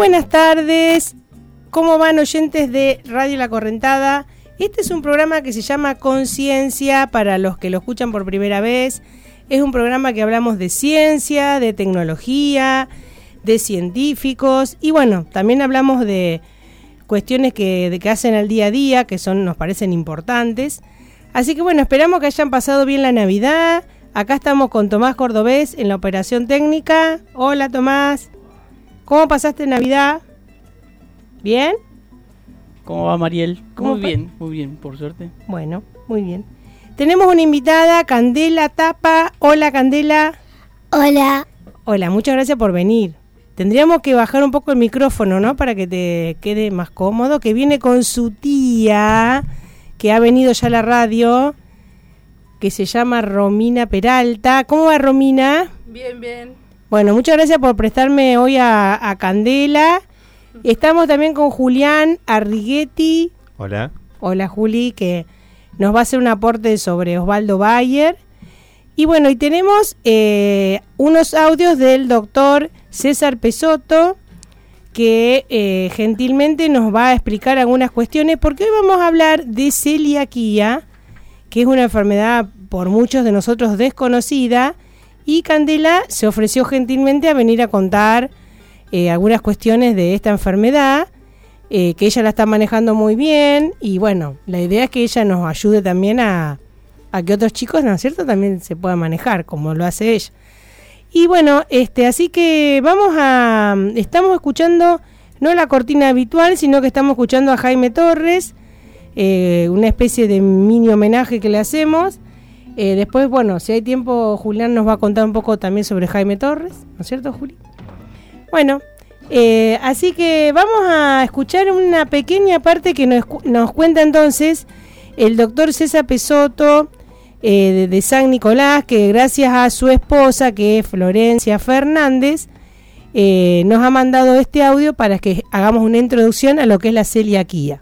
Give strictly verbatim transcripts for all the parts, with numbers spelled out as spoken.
buenas tardes. ¿Cómo van, oyentes de Radio La Correntada? Este es un programa que se llama Conciencia, para los que lo escuchan por primera vez. Es un programa que hablamos de ciencia, de tecnología, de científicos y bueno, también hablamos de cuestiones que, de que hacen al día a día, que son, nos parecen importantes. Así que bueno, esperamos que hayan pasado bien la Navidad. Acá estamos con Tomás Cordobés en la operación técnica. Hola, Tomás. ¿Cómo pasaste Navidad? ¿Bien? ¿Cómo va, Mariel? ¿Cómo muy pa- bien, muy bien, por suerte. Bueno, muy bien. Tenemos una invitada, Candela Tapa. Hola, Candela. Hola. Hola, muchas gracias por venir. Tendríamos que bajar un poco el micrófono, ¿no? Para que te quede más cómodo. Que viene con su tía, que ha venido ya a la radio, que se llama Romina Peralta. ¿Cómo va, Romina? Bien, bien. Bueno, muchas gracias por prestarme hoy a, a Candela. Estamos también con Julián Arrighetti. Hola. Hola, Juli, que nos va a hacer un aporte sobre Osvaldo Bayer. Y bueno, y tenemos eh, unos audios del doctor César Pesotto, que eh, gentilmente nos va a explicar algunas cuestiones, porque hoy vamos a hablar de celiaquía, que es una enfermedad por muchos de nosotros desconocida, y Candela se ofreció gentilmente a venir a contar eh, algunas cuestiones de esta enfermedad, eh, que ella la está manejando muy bien, y bueno, la idea es que ella nos ayude también a, a que otros chicos, ¿no es cierto?, también se puedan manejar, como lo hace ella. Y bueno, este, así que vamos a, estamos escuchando no la cortina habitual, sino que estamos escuchando a Jaime Torres, eh, una especie de mini homenaje que le hacemos. Eh, después, bueno, si hay tiempo, Julián nos va a contar un poco también sobre Jaime Torres, ¿no es cierto, Juli? Bueno, eh, así que vamos a escuchar una pequeña parte que nos, nos cuenta entonces el doctor César Pesotto, eh, de, de San Nicolás, que gracias a su esposa, que es Florencia Fernández, eh, nos ha mandado este audio para que hagamos una introducción a lo que es la celiaquía.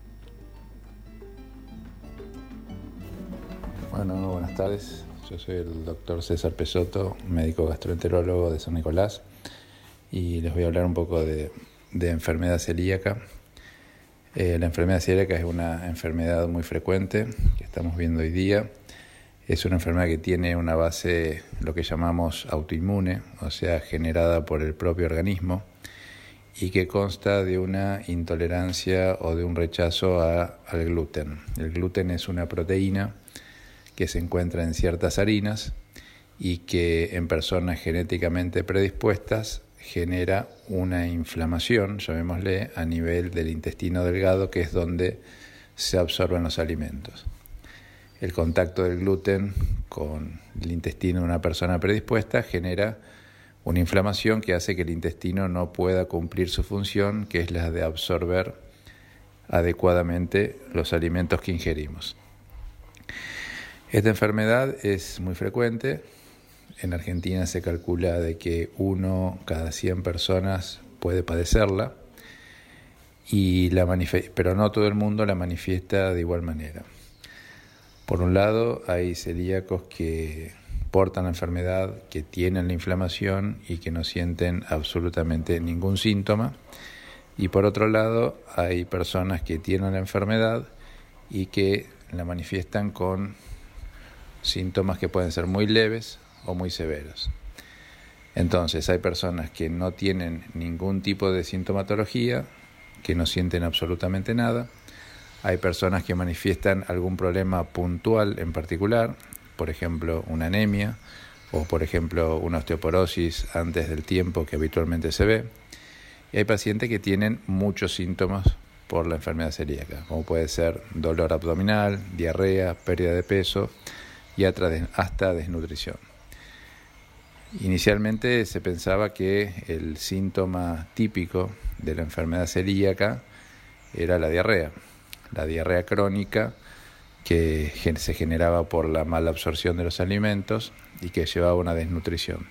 Bueno, buenas tardes. Yo soy el doctor César Pesotto, médico gastroenterólogo de San Nicolás, y les voy a hablar un poco de, de enfermedad celíaca. Eh, la enfermedad celíaca es una enfermedad muy frecuente que estamos viendo hoy día. Es una enfermedad que tiene una base, lo que llamamos autoinmune, o sea, generada por el propio organismo, y que consta de una intolerancia o de un rechazo a, al gluten. El gluten es una proteína que se encuentra en ciertas harinas y que en personas genéticamente predispuestas genera una inflamación, llamémosle, a nivel del intestino delgado, que es donde se absorben los alimentos. El contacto del gluten con el intestino de una persona predispuesta genera una inflamación que hace que el intestino no pueda cumplir su función, que es la de absorber adecuadamente los alimentos que ingerimos. Esta enfermedad es muy frecuente. En Argentina se calcula de que uno cada cien personas puede padecerla, y la manif- pero no todo el mundo la manifiesta de igual manera. Por un lado, hay celíacos que portan la enfermedad, que tienen la inflamación y que no sienten absolutamente ningún síntoma. Y por otro lado, hay personas que tienen la enfermedad y que la manifiestan con síntomas que pueden ser muy leves o muy severos. Entonces, hay personas que no tienen ningún tipo de sintomatología, que no sienten absolutamente nada. Hay personas que manifiestan algún problema puntual en particular, por ejemplo, una anemia o, por ejemplo, una osteoporosis antes del tiempo que habitualmente se ve. Y hay pacientes que tienen muchos síntomas por la enfermedad celíaca, como puede ser dolor abdominal, diarrea, pérdida de peso y hasta desnutrición. Inicialmente se pensaba que el síntoma típico de la enfermedad celíaca era la diarrea, la diarrea crónica que se generaba por la mala absorción de los alimentos y que llevaba a una desnutrición.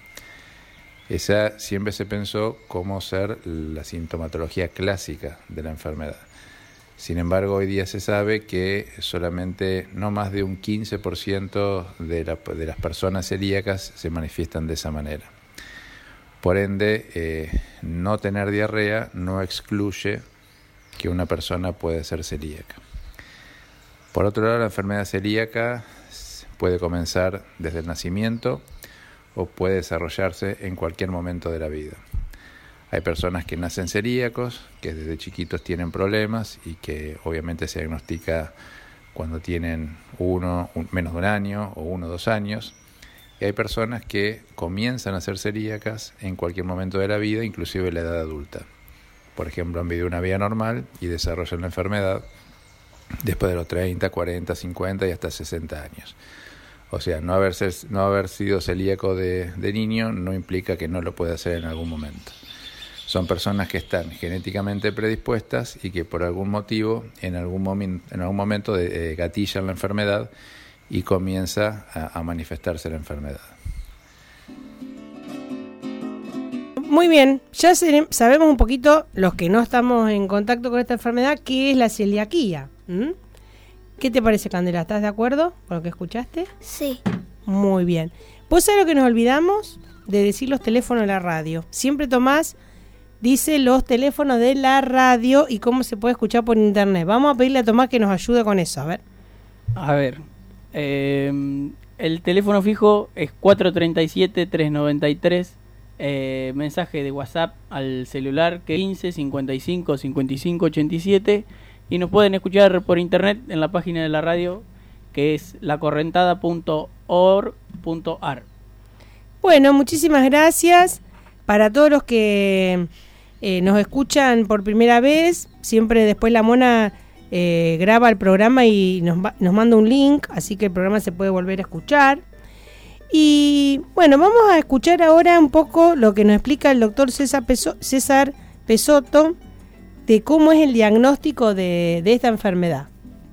Esa siempre se pensó como ser la sintomatología clásica de la enfermedad. Sin embargo, hoy día se sabe que solamente no más de un quince por ciento de, la, de las personas celíacas se manifiestan de esa manera. Por ende, eh, no tener diarrea no excluye que una persona puede ser celíaca. Por otro lado, la enfermedad celíaca puede comenzar desde el nacimiento o puede desarrollarse en cualquier momento de la vida. Hay personas que nacen celíacos, que desde chiquitos tienen problemas y que obviamente se diagnostica cuando tienen uno, un, menos de un año o uno o dos años. Y hay personas que comienzan a ser celíacas en cualquier momento de la vida, inclusive en la edad adulta. Por ejemplo, han vivido una vida normal y desarrollan la enfermedad después de los treinta, cuarenta, cincuenta y hasta sesenta años. O sea, no haber, ser, no haber sido celíaco de, de niño no implica que no lo pueda hacer en algún momento. Son personas que están genéticamente predispuestas y que por algún motivo, en algún, momen, en algún momento, de, eh, gatillan la enfermedad y comienza a, a manifestarse la enfermedad. Muy bien, ya se, sabemos un poquito, los que no estamos en contacto con esta enfermedad, qué es la celiaquía. ¿Mm? ¿Qué te parece, Candela? ¿Estás de acuerdo con lo que escuchaste? Sí. Muy bien. ¿Vos sabés lo que nos olvidamos? De decir los teléfonos de la radio. Siempre Tomás dice los teléfonos de la radio y cómo se puede escuchar por internet. Vamos a pedirle a Tomás que nos ayude con eso, a ver. A ver, eh, el teléfono fijo es cuatro tres siete, tres nueve tres, eh, mensaje de WhatsApp al celular que es quince, cincuenta y cinco, cincuenta y cinco, ochenta y siete, y nos pueden escuchar por internet en la página de la radio que es la correntada punto org punto a r. Bueno, muchísimas gracias para todos los que eh, nos escuchan por primera vez. Siempre después la Mona eh, graba el programa y nos, va, nos manda un link, así que el programa se puede volver a escuchar. Y bueno, vamos a escuchar ahora un poco lo que nos explica el doctor César, Peso, César Pesotto de cómo es el diagnóstico de, de esta enfermedad.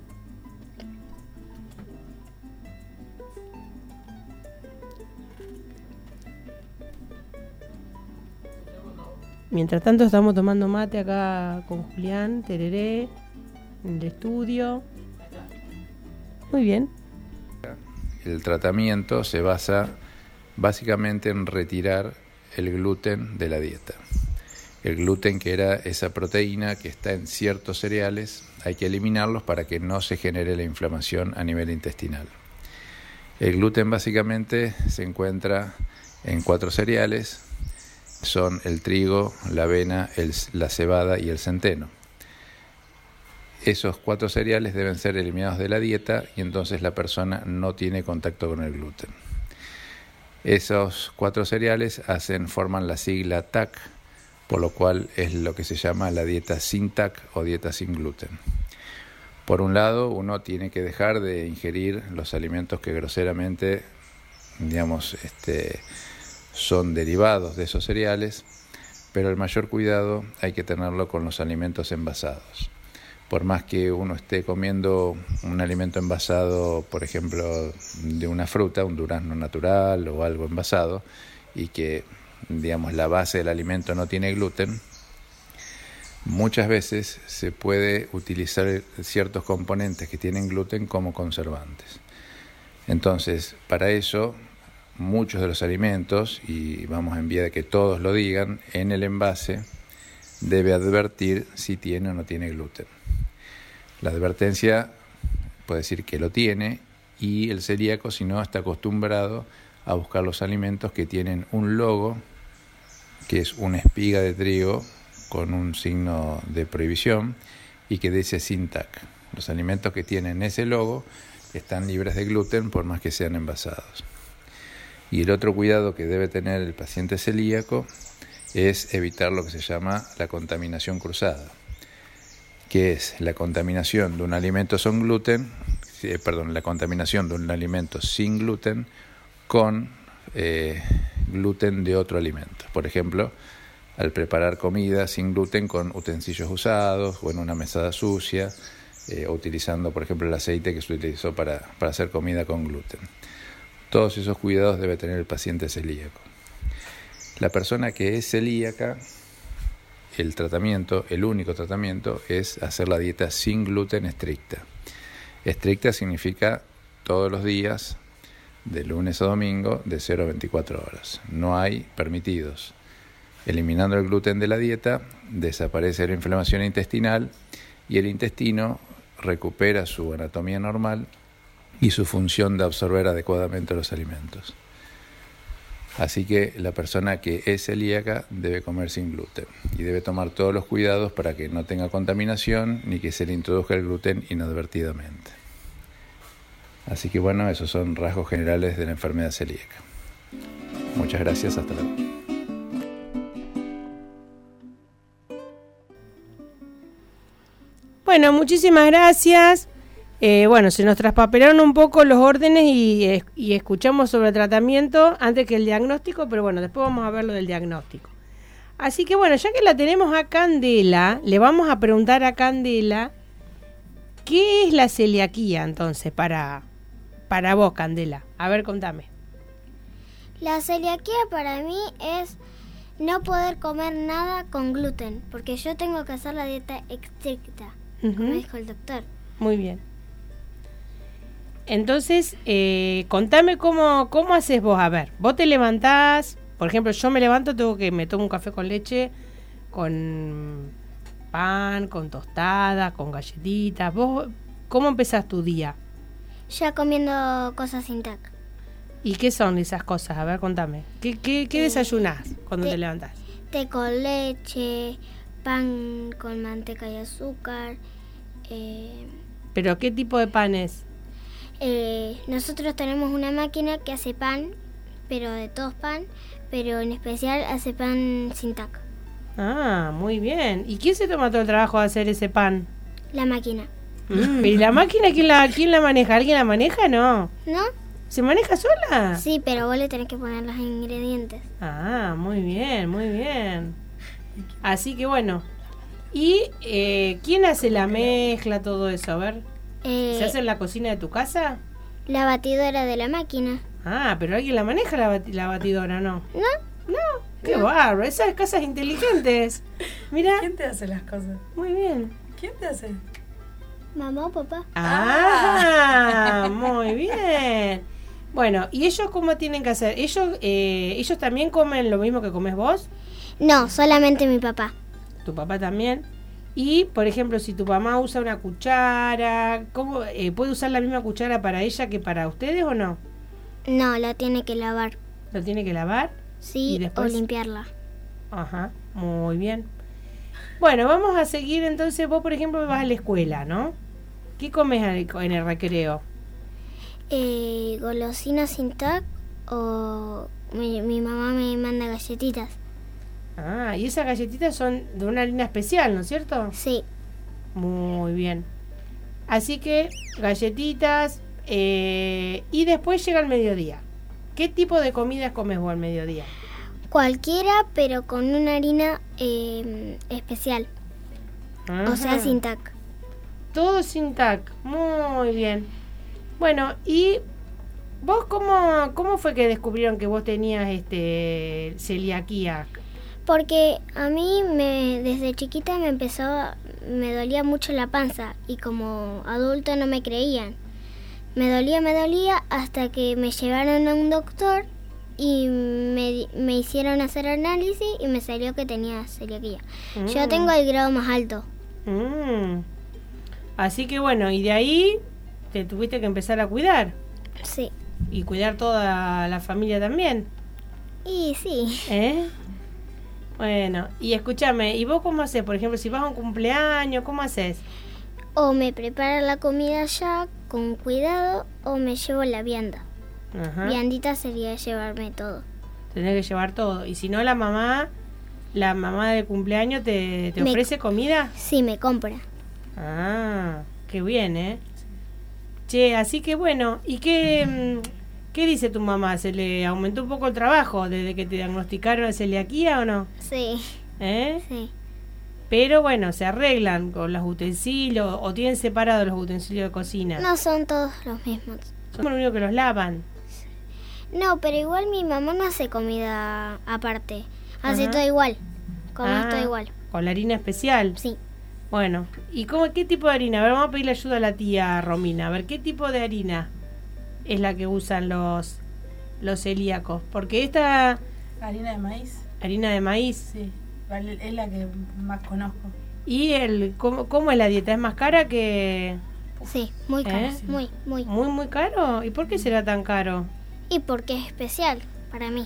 Mientras tanto estamos tomando mate acá con Julián, tereré, en el estudio. Muy bien. El tratamiento se basa básicamente en retirar el gluten de la dieta. El gluten, que era esa proteína que está en ciertos cereales, hay que eliminarlos para que no se genere la inflamación a nivel intestinal. El gluten básicamente se encuentra en cuatro cereales. Son el trigo, la avena, el, la cebada y el centeno. Esos cuatro cereales deben ser eliminados de la dieta y entonces la persona no tiene contacto con el gluten. Esos cuatro cereales hacen, forman la sigla T A C, por lo cual es lo que se llama la dieta sin T A C o dieta sin gluten. Por un lado, uno tiene que dejar de ingerir los alimentos que groseramente, digamos, este, son derivados de esos cereales, pero el mayor cuidado hay que tenerlo con los alimentos envasados. Por más que uno esté comiendo un alimento envasado, por ejemplo, de una fruta, un durazno natural o algo envasado, y que, digamos, la base del alimento no tiene gluten, muchas veces se puede utilizar ciertos componentes que tienen gluten como conservantes. Entonces, para eso, muchos de los alimentos, y vamos en vía de que todos lo digan, en el envase debe advertir si tiene o no tiene gluten. La advertencia puede decir que lo tiene, y el celíaco, si no, está acostumbrado a buscar los alimentos que tienen un logo, que es una espiga de trigo con un signo de prohibición y que dice sin T A C. Los alimentos que tienen ese logo están libres de gluten por más que sean envasados. Y el otro cuidado que debe tener el paciente celíaco es evitar lo que se llama la contaminación cruzada, que es la contaminación de un alimento sin gluten, eh, perdón, la contaminación de un alimento sin gluten con eh, gluten de otro alimento. Por ejemplo, al preparar comida sin gluten con utensilios usados o en una mesada sucia, eh, o utilizando, por ejemplo, el aceite que se utilizó para, para hacer comida con gluten. Todos esos cuidados debe tener el paciente celíaco. La persona que es celíaca, el tratamiento, el único tratamiento, es hacer la dieta sin gluten estricta. Estricta significa todos los días, de lunes a domingo, de cero a veinticuatro horas. No hay permitidos. Eliminando el gluten de la dieta, desaparece la inflamación intestinal y el intestino recupera su anatomía normal y su función de absorber adecuadamente los alimentos. Así que la persona que es celíaca debe comer sin gluten y debe tomar todos los cuidados para que no tenga contaminación ni que se le introduzca el gluten inadvertidamente. Así que bueno, esos son rasgos generales de la enfermedad celíaca. Muchas gracias, hasta luego. Bueno, muchísimas gracias. Eh, bueno, se nos traspapelaron un poco los órdenes y, y escuchamos sobre el tratamiento antes que el diagnóstico, pero bueno, después vamos a ver lo del diagnóstico. Así que bueno, ya que la tenemos a Candela, le vamos a preguntar a Candela, ¿qué es la celiaquía entonces para, para vos, Candela? A ver, contame. La celiaquía para mí es no poder comer nada con gluten, porque yo tengo que hacer la dieta estricta, uh-huh. como dijo el doctor. Muy bien. Entonces, eh, contame cómo, cómo haces vos. A ver, vos te levantás, por ejemplo, yo me levanto, tengo que me tomo un café con leche, con pan, con tostada, con galletitas. ¿Vos cómo empezás tu día? Ya comiendo cosas sin tac. ¿Y qué son esas cosas? A ver, contame. ¿Qué, qué, qué eh, desayunás cuando te, te levantás? Té con leche, pan con manteca y azúcar. Eh, ¿Pero qué tipo de pan es? Eh, nosotros tenemos una máquina que hace pan, pero de todos pan, pero en especial hace pan sin tac. Ah, muy bien. ¿Y quién se toma todo el trabajo de hacer ese pan? La máquina. Mm, ¿y la máquina quién la, quién la maneja? ¿Alguien la maneja? No. ¿No? ¿Se maneja sola? Sí, pero vos le tenés que poner los ingredientes. Ah, muy bien, muy bien. Así que bueno. ¿Y eh, quién hace la mezcla, todo eso? A ver. Eh, ¿Se hace en la cocina de tu casa? La batidora de la máquina. Ah, pero alguien la maneja la, bat- la batidora, ¿no? No. No, qué no. Bárbaro, esas casas inteligentes. Mira. ¿Quién te hace las cosas? Muy bien. ¿Quién te hace? Mamá o papá. Ah, muy bien. Bueno, ¿y ellos cómo tienen que hacer? ¿Ellos eh, ellos también comen lo mismo que comes vos? No, solamente mi papá. ¿Tu papá también? Y, por ejemplo, si tu mamá usa una cuchara, ¿cómo, eh, ¿puede usar la misma cuchara para ella que para ustedes o no? No, la tiene que lavar. ¿Lo tiene que lavar? Sí, ¿Y después? O limpiarla. Ajá, muy bien. Bueno, vamos a seguir entonces. Vos, por ejemplo, vas a la escuela, ¿no? ¿Qué comes en el recreo? Eh, golosinas sin tac o mi, mi mamá me manda galletitas. Ah, y esas galletitas son de una harina especial, ¿no es cierto? Sí. Muy bien. Así que galletitas eh, y después llega el mediodía. ¿Qué tipo de comidas comes vos al mediodía? Cualquiera, pero con una harina eh, especial. Ajá. O sea, sin tac. Todo sin tac. Muy bien. Bueno, ¿y vos cómo, cómo fue que descubrieron que vos tenías este celiaquía? Porque a mí me, desde chiquita me empezó, me dolía mucho la panza y como adulto no me creían. Me dolía, me dolía hasta que me llevaron a un doctor y me, me hicieron hacer análisis y me salió que tenía celiaquía. Mm. Yo tengo el grado más alto. Mm. Así que bueno, y de ahí te tuviste que empezar a cuidar. Sí. Y cuidar toda la familia también. Y sí. ¿Eh? Bueno, y escúchame, ¿y vos cómo haces? Por ejemplo, si vas a un cumpleaños, ¿cómo haces? O me preparo la comida ya con cuidado o me llevo la vianda. Ajá. Viandita sería llevarme todo. Tenés que llevar todo. Y si no, la mamá, la mamá del cumpleaños te, te ofrece me, comida. Sí, me compra. Ah, qué bien, ¿eh? Che, así que bueno, ¿y qué, qué dice tu mamá? ¿Se le aumentó un poco el trabajo desde que te diagnosticaron la celiaquía o no? Sí. ¿Eh? Sí. Pero bueno, se arreglan con los utensilios o tienen separados los utensilios de cocina. No son todos los mismos. Son los únicos que los lavan. No, pero igual mi mamá no hace comida aparte. Hace Ajá. todo igual. Come ah, todo igual. ¿Con la harina especial? Sí. Bueno, ¿y cómo, qué tipo de harina? A ver, vamos a pedirle ayuda a la tía Romina. A ver, ¿qué tipo de harina es la que usan los, los celíacos? Porque esta... ¿Harina de maíz? Harina de maíz. Sí, es la que más conozco. ¿Y el cómo, cómo es la dieta? ¿Es más cara que...? Sí, muy caro, ¿Eh? muy, muy. ¿Muy, muy caro? ¿Y por qué será tan caro? Y porque es especial para mí.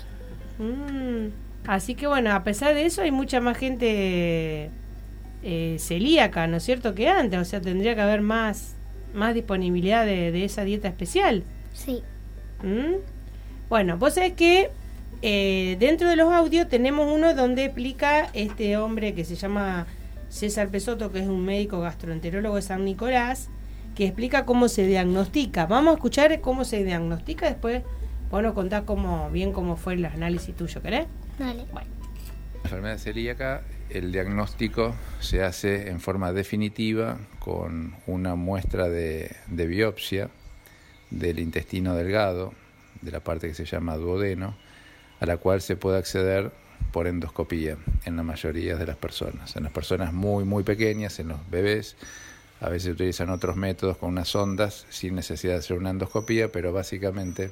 Mm, así que bueno, a pesar de eso hay mucha más gente eh, celíaca, ¿no es cierto?, que antes. O sea, tendría que haber más, más disponibilidad de, de esa dieta especial. Sí. ¿Mm? Bueno, vos sabés que eh, dentro de los audios tenemos uno donde explica este hombre que se llama César Pesotto, que es un médico gastroenterólogo de San Nicolás, que explica cómo se diagnostica. Vamos a escuchar cómo se diagnostica, después vos nos contás cómo, bien cómo fue el análisis tuyo, ¿querés? Dale. Bueno. La enfermedad celíaca, el diagnóstico se hace en forma definitiva con una muestra de, de biopsia del intestino delgado, de la parte que se llama duodeno, a la cual se puede acceder por endoscopía en la mayoría de las personas. En las personas muy, muy pequeñas, en los bebés, a veces utilizan otros métodos con unas sondas sin necesidad de hacer una endoscopía, pero básicamente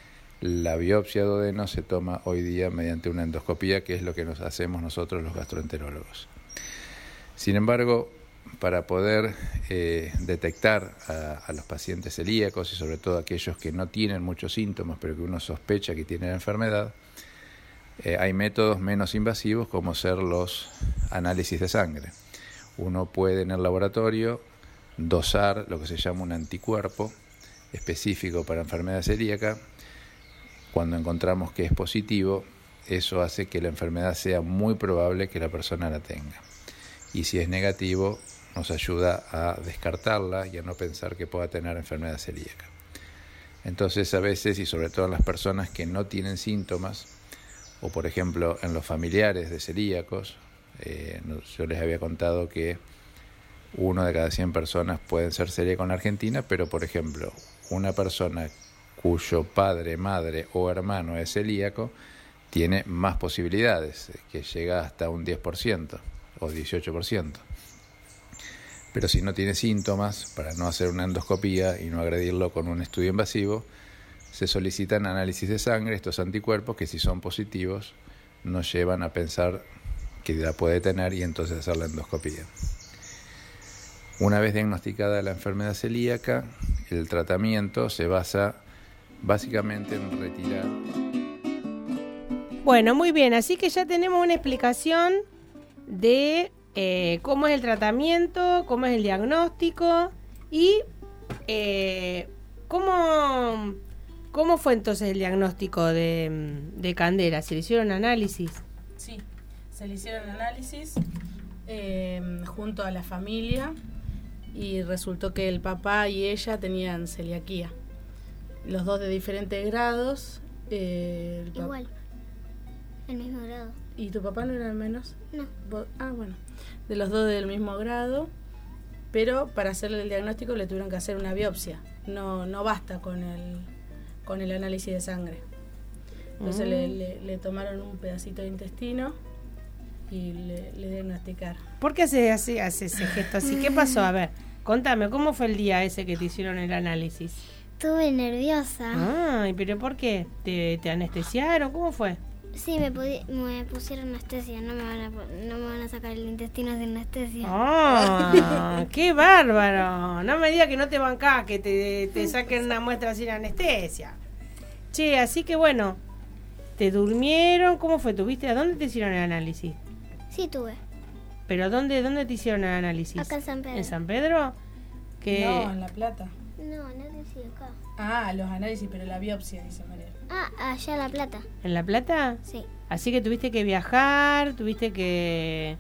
la biopsia de duodeno se toma hoy día mediante una endoscopía, que es lo que nos hacemos nosotros los gastroenterólogos. Sin embargo, para poder eh, detectar a, a los pacientes celíacos y sobre todo aquellos que no tienen muchos síntomas, pero que uno sospecha que tienen la enfermedad, eh, hay métodos menos invasivos como ser los análisis de sangre. Uno puede en el laboratorio dosar lo que se llama un anticuerpo específico para enfermedad celíaca. Cuando encontramos que es positivo, eso hace que la enfermedad sea muy probable que la persona la tenga. Y si es negativo, nos ayuda a descartarla y a no pensar que pueda tener enfermedad celíaca. Entonces, a veces, y sobre todo en las personas que no tienen síntomas, o por ejemplo en los familiares de celíacos, eh, yo les había contado que uno de cada cien personas pueden ser celíacos en Argentina, pero por ejemplo, una persona cuyo padre, madre o hermano es celíaco, tiene más posibilidades, que llega hasta un diez por ciento o dieciocho por ciento. Pero si no tiene síntomas, para no hacer una endoscopía y no agredirlo con un estudio invasivo, se solicitan análisis de sangre. Estos anticuerpos, que si son positivos, nos llevan a pensar que la puede tener y entonces hacer la endoscopía. Una vez diagnosticada la enfermedad celíaca, el tratamiento se basa básicamente en retirar. Bueno, muy bien, así que ya tenemos una explicación de eh, cómo es el tratamiento, cómo es el diagnóstico y eh, cómo, cómo fue entonces el diagnóstico de, de Candela. ¿Se le hicieron análisis? Sí, se le hicieron análisis eh, junto a la familia y resultó que el papá y ella tenían celiaquía. Los dos de diferentes grados. Eh, el Igual, el mismo grado. ¿Y tu papá no era el menos? No. ¿Vos? Ah, bueno. De los dos del mismo grado, pero para hacerle el diagnóstico le tuvieron que hacer una biopsia. No no basta con el con el análisis de sangre. Entonces mm. le, le, le tomaron un pedacito de intestino y le, le diagnosticaron. ¿Por qué hace, hace, hace ese gesto así? ¿Qué pasó? A ver, contame, ¿cómo fue el día ese que te hicieron el análisis? Estuve nerviosa. Ay, ¿pero por qué? ¿Te, te anestesiaron? ¿Cómo fue? Sí, me, pudi- me pusieron anestesia. No me, van a, no me van a sacar el intestino sin anestesia. ¡Ah! ¡Qué bárbaro! No me digas que no te bancás, que te, te saquen una muestra sin anestesia. Che, así que bueno, ¿te durmieron? ¿Cómo fue? ¿Tuviste? ¿A dónde te hicieron el análisis? Sí, tuve. ¿Pero dónde, dónde te hicieron el análisis? Acá en San Pedro. ¿En San Pedro? ¿Qué? No, en La Plata. No, no decía acá. Ah, los análisis, pero la biopsia, dice María. Ah, allá en La Plata. ¿En La Plata? Sí. Así que tuviste que viajar, tuviste que...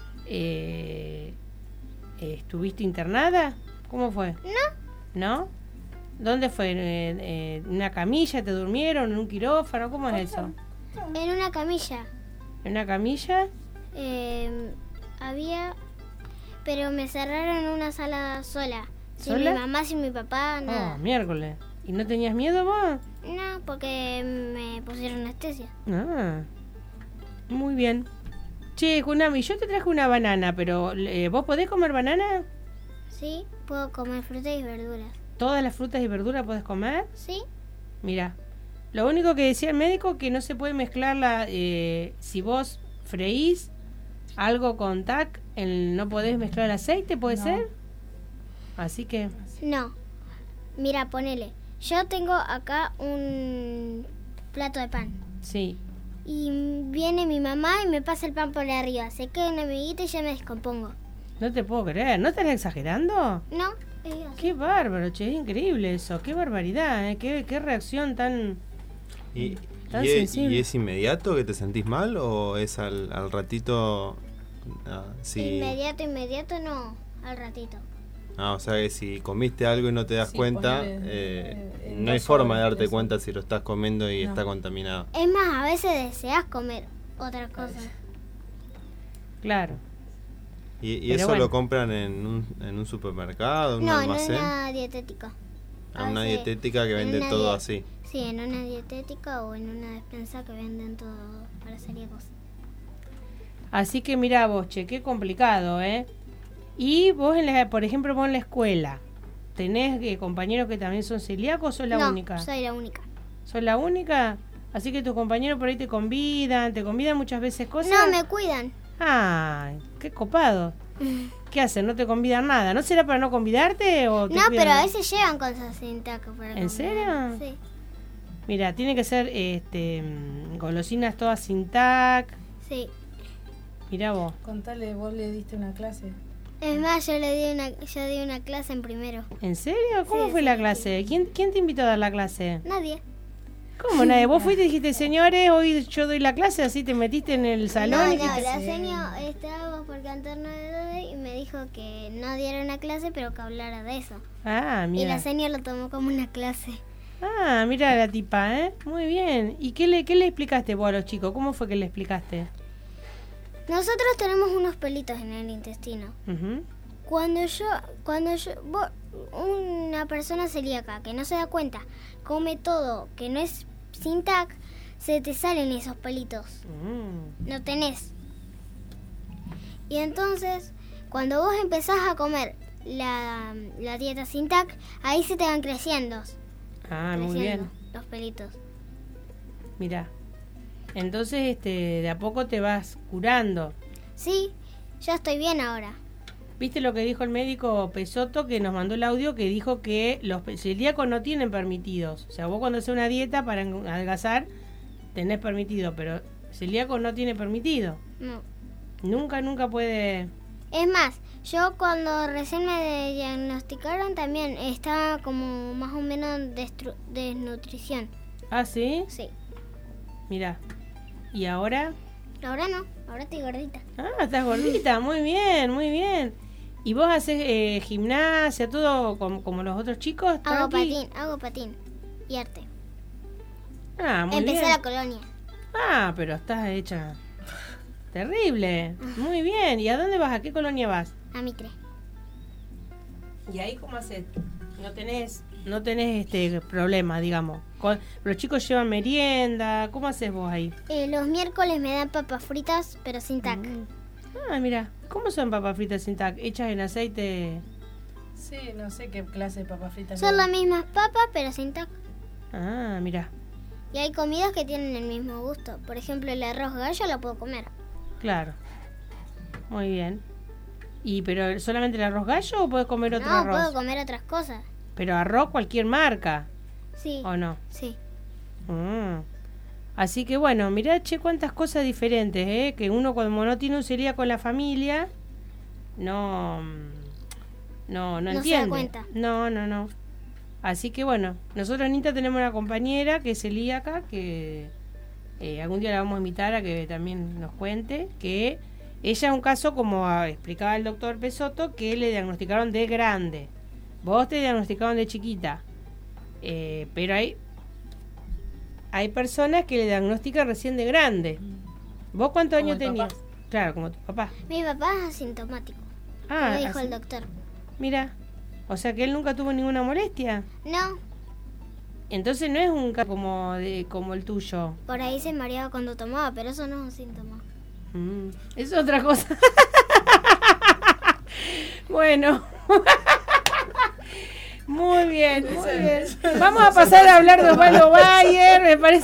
Eh, eh, ¿Estuviste internada? ¿Cómo fue? No. ¿No? ¿Dónde fue? ¿En eh, una camilla? ¿Te durmieron? ¿En un quirófano? ¿Cómo es eso? En una camilla. ¿En una camilla? Eh, había... Pero me cerraron en una sala sola. Sin ¿Sola? mi mamá, sin mi papá, nada. Oh, miércoles. ¿Y no tenías miedo vos? No, porque me pusieron anestesia. Ah, muy bien. Che, Junami, yo te traje una banana, pero eh, ¿vos podés comer banana? Sí, puedo comer frutas y verduras. ¿Todas las frutas y verduras podés comer? Sí. Mira, Lo único que decía el médico que no se puede mezclar la, eh, si vos freís algo con T A C, el, no podés mezclar el aceite, ¿puede No. ser? Así que, No. Mira, ponele. Yo tengo acá un plato de pan. sí. Y viene mi mamá y me pasa el pan por arriba. Se queda una amiguita y ya me descompongo. No te puedo creer. ¿No estás exagerando? No, es así. Qué bárbaro, che, es increíble eso. Qué barbaridad, ¿eh? Qué, qué reacción tan... ¿Y, Tan y es, sensible. ¿Y es inmediato que te sentís mal o es al, al ratito? Ah, sí. Inmediato, inmediato no, al ratito. Ah, o sea que si comiste algo y no te das Sí, cuenta, ponele, eh, eh, en no hay dos forma de horas, darte eso. cuenta si lo estás comiendo y No. está contaminado. Es más, a veces deseas comer otra cosa. Claro. ¿Y, y Pero eso bueno. lo compran en un, en un supermercado, en un No, no es almacén? nada dietético. En una Ah, sí. dietética que En vende una todo die- así. Sí, en una dietética o en una despensa que venden todo para celíacos. Así que mira vos, che, qué complicado, ¿eh? Y vos, en la, por ejemplo, vos en la escuela, ¿tenés eh, compañeros que también son celíacos o sos la no, única? soy la única. ¿Sos la única? Así que tus compañeros por ahí te convidan, te convidan muchas veces cosas. No, me cuidan. Ay, qué copado. ¿Qué hacen? ¿No te convidan nada? ¿No será para no convidarte o te No, cuidan? pero a veces llevan cosas sin taco para ¿En comer. serio? Sí. Mira, tiene que ser este mm, golosinas todas sin tac. Sí. Mirá vos. Contale, vos le diste una clase. Es más, yo le di una, yo di una clase en primero. ¿En serio? ¿Cómo Sí, fue sí, la sí. clase? ¿Quién, ¿Quién te invitó a dar la clase? Nadie. ¿Cómo nadie? Vos fuiste y dijiste, señores, hoy yo doy la clase, así te metiste en el salón No, y no, dijiste, la seño estábamos por cantar nueve y me dijo que no diera una clase, pero que hablara de eso. ah, Y mira. la seño lo tomó como una clase. Ah, mira la tipa, ¿eh? Muy bien. ¿Y qué le, qué le explicaste vos a los chicos? ¿Cómo fue que le explicaste? Nosotros tenemos unos pelitos en el intestino. Ujú. Cuando yo, cuando yo, vos- una persona celíaca que no se da cuenta, come todo que no es sin tac, se te salen esos pelitos. Mm. No tenés. Y entonces, cuando vos empezás a comer la, la dieta sin tac, ahí se te van creciendo. Ah, muy creciendo bien. los pelitos. Mira. Entonces, este, de a poco te vas curando. Sí, ya estoy bien ahora. ¿Viste lo que dijo el médico Pesoto, que nos mandó el audio, que dijo que los pe- celíacos no tienen permitidos? O sea, vos cuando haces una dieta para en- adelgazar, tenés permitido, pero celíaco no tiene permitido. No. Nunca, nunca puede... Es más, yo cuando recién me diagnosticaron también estaba como más o menos destru- desnutrición. Ah, ¿sí? Sí. Mira. ¿Y ahora? Ahora no, ahora estoy gordita. Ah, estás gordita. Muy bien, muy bien. ¿Y vos haces eh, gimnasia, todo como, como los otros chicos? Hago tranqui? patín, hago patín. Y arte. Ah, muy Empecé bien. la colonia. Ah, pero estás hecha... Terrible. Muy bien. ¿Y a dónde vas? ¿A qué colonia vas? A Mitre. ¿Y ahí cómo haces? No tenés, no tenés este problema, digamos. Con- los chicos llevan merienda. ¿Cómo haces vos ahí? Eh, los miércoles me dan papas fritas, pero sin tac. Ah, mira. ¿Cómo son papas fritas sin tac? Hechas en aceite. Sí, no sé qué clase de papas fritas. Son le las dan. mismas papas, pero sin tac. Ah, mira. Y hay comidas que tienen el mismo gusto. Por ejemplo, el arroz gallo lo puedo comer. Claro. Muy bien. ¿Y pero solamente el arroz gallo o puedes comer otro no, arroz? puedo comer otras cosas. Pero arroz cualquier marca, Sí, ¿o no? sí. Mm. Así que bueno, mirá, che, cuántas cosas diferentes, ¿eh? Que uno cuando no tiene un celíaco con la familia, no, mm, no, no, No se da entiende. cuenta. No, no, no. Así que bueno, nosotros, Anita, tenemos una compañera que es celíaca, que eh, algún día la vamos a invitar a que también nos cuente, que ella es un caso, como ah, explicaba el doctor Pesoto, que le diagnosticaron de grande. Vos te diagnosticaron de chiquita. Eh, pero hay hay personas que le diagnostican recién de grande. ¿Vos cuántos Como años el tenías? papá. Claro, como tu papá. Mi papá es asintomático. Ah, lo dijo así- el doctor. mira. O sea que él nunca tuvo ninguna molestia. No, Entonces no es un caso como de como el tuyo. por ahí se mareaba cuando tomaba, pero eso no es un síntoma. Mm, es otra cosa. Bueno. Muy bien, muy bien. Vamos a pasar a hablar de Osvaldo Bayer, me parece.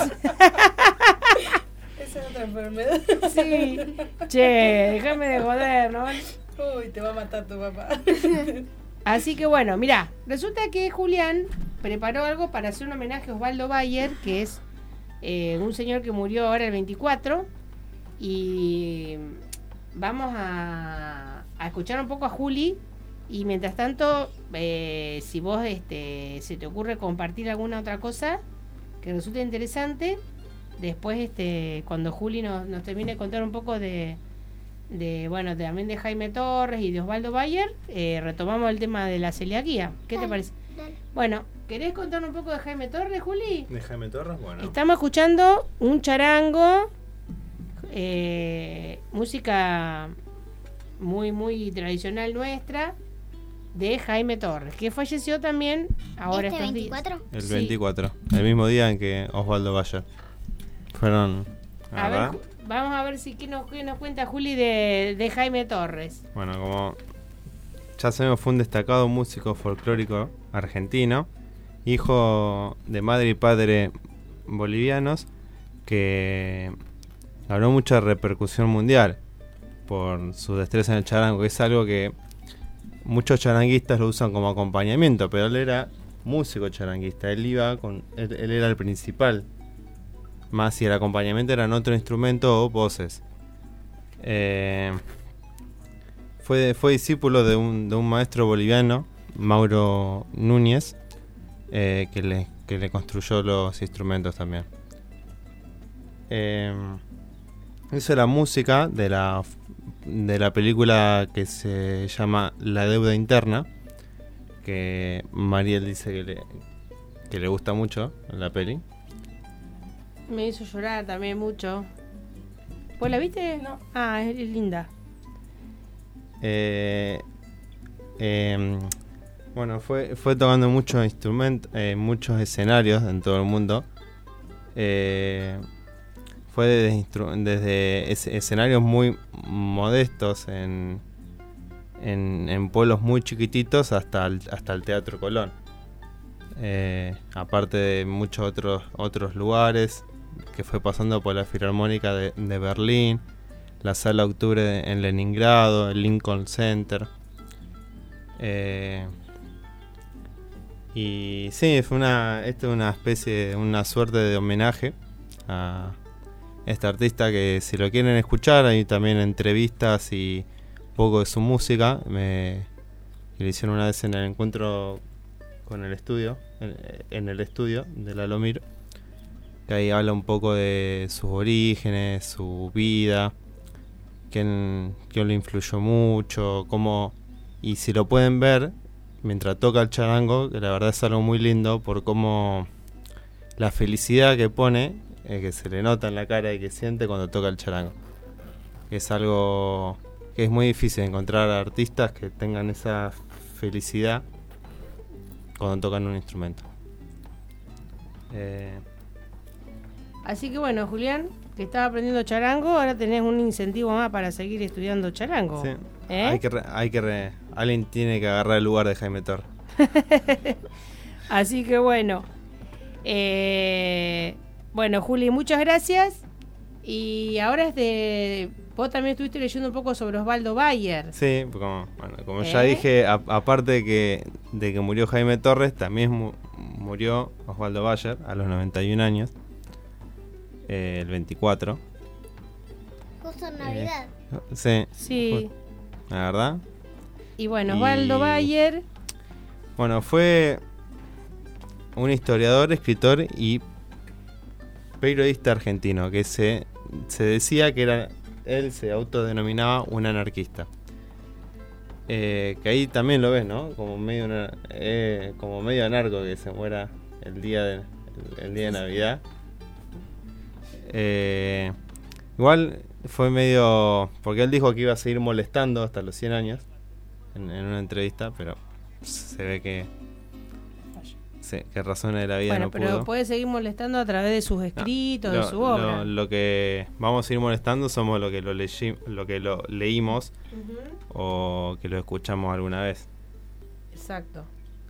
Esa es otra enfermedad. Sí. Che, déjame de joder, ¿no? Uy, te va a matar tu papá. Así que bueno, mirá, resulta que Julián preparó algo para hacer un homenaje a Osvaldo Bayer, que es eh, un señor que murió ahora el veinticuatro. Y vamos a, a escuchar un poco a Juli. Y mientras tanto, eh, si vos este, se te ocurre compartir alguna otra cosa que resulte interesante, después este, cuando Juli nos, nos termine de contar un poco de, de bueno, también de Jaime Torres y de Osvaldo Bayer, eh, retomamos el tema de la celiaquía. ¿Qué Dale, te parece? dale. Bueno, ¿querés contar un poco de Jaime Torres, Juli? De Jaime Torres, bueno. Estamos escuchando un charango, eh, música muy, muy tradicional nuestra, de Jaime Torres, que falleció también ahora ¿Este estos veinticuatro? días. El Sí. veinticuatro, el mismo día en que Osvaldo Bayer. Fueron... A ver, ¿verdad? Ju- vamos a ver si qué nos, qué nos cuenta Juli de, de Jaime Torres. Bueno, como ya sabemos, fue un destacado músico folclórico argentino, hijo de madre y padre bolivianos, que ganó mucha repercusión mundial por su destreza en el charango, que es algo que muchos charanguistas lo usan como acompañamiento, pero él era músico charanguista, él iba con, él, él era el principal, más si el acompañamiento eran otro instrumento o voces. Eh, fue, fue discípulo de un, de un maestro boliviano, Mauro Núñez, eh, que, le, que le construyó los instrumentos también. Eh, hizo la música de la, de la película que se llama La Deuda Interna, que Mariel dice que le, que le gusta mucho la peli. Me hizo llorar también mucho. ¿Vos la viste? No. Ah, es, es linda. Eh, eh, bueno, fue, fue tocando muchos instrumentos, eh, muchos escenarios en todo el mundo. Eh, fue desde, instru- desde es- escenarios muy modestos en, en, en pueblos muy chiquititos hasta el, hasta el Teatro Colón. Eh, aparte de muchos otros, otros lugares, que fue pasando por la Filarmónica de, de Berlín, la Sala Octubre en Leningrado, el Lincoln Center. Eh, y sí, fue una, esto es una especie, de una suerte de homenaje a este artista, que si lo quieren escuchar, hay también entrevistas y poco de su música. Me que le hicieron una vez en el encuentro con el estudio, en, en el estudio de la Lomir, que ahí habla un poco de sus orígenes, su vida, quién, quién lo influyó mucho, cómo, y si lo pueden ver mientras toca el charango, que la verdad es algo muy lindo por cómo la felicidad que pone, eh, que se le nota en la cara y que siente cuando toca el charango, que es algo que es muy difícil encontrar artistas que tengan esa felicidad cuando tocan un instrumento. Eh, Así que bueno, Julián, que estaba aprendiendo charango, ahora tenés un incentivo más para seguir estudiando charango. sí. ¿Eh? Hay que, re- hay que re- alguien tiene que agarrar el lugar de Jaime Torres. Así que bueno. Eh, bueno, Juli, muchas gracias. Y ahora es de... Vos también estuviste leyendo un poco sobre Osvaldo Bayer. Sí, como, bueno, como ya ¿Eh? dije, a- aparte de que, de que murió Jaime Torres, también mu- murió Osvaldo Bayer a los noventa y un años, eh, el veinticuatro. Justo en Eh, Navidad. Sí, Sí. la verdad. Y bueno, Y- Osvaldo Bayer... Bueno, fue un historiador, escritor y periodista argentino que se, se decía que era, él se autodenominaba un anarquista. Eh, que ahí también lo ves, ¿no? Como medio, una- eh, como medio anarco que se muera el día de, el, el día de Navidad. Eh, igual fue medio... Porque él dijo que iba a seguir molestando hasta los cien años en, en una entrevista, pero se ve que... Sí, que razones de la vida Bueno, no pero pudo. puede seguir molestando a través de sus escritos, de Lo- su obra. Lo, lo que vamos a ir molestando somos lo que lo, leyi- lo que lo leímos Ujú. o que lo escuchamos alguna vez. Exacto.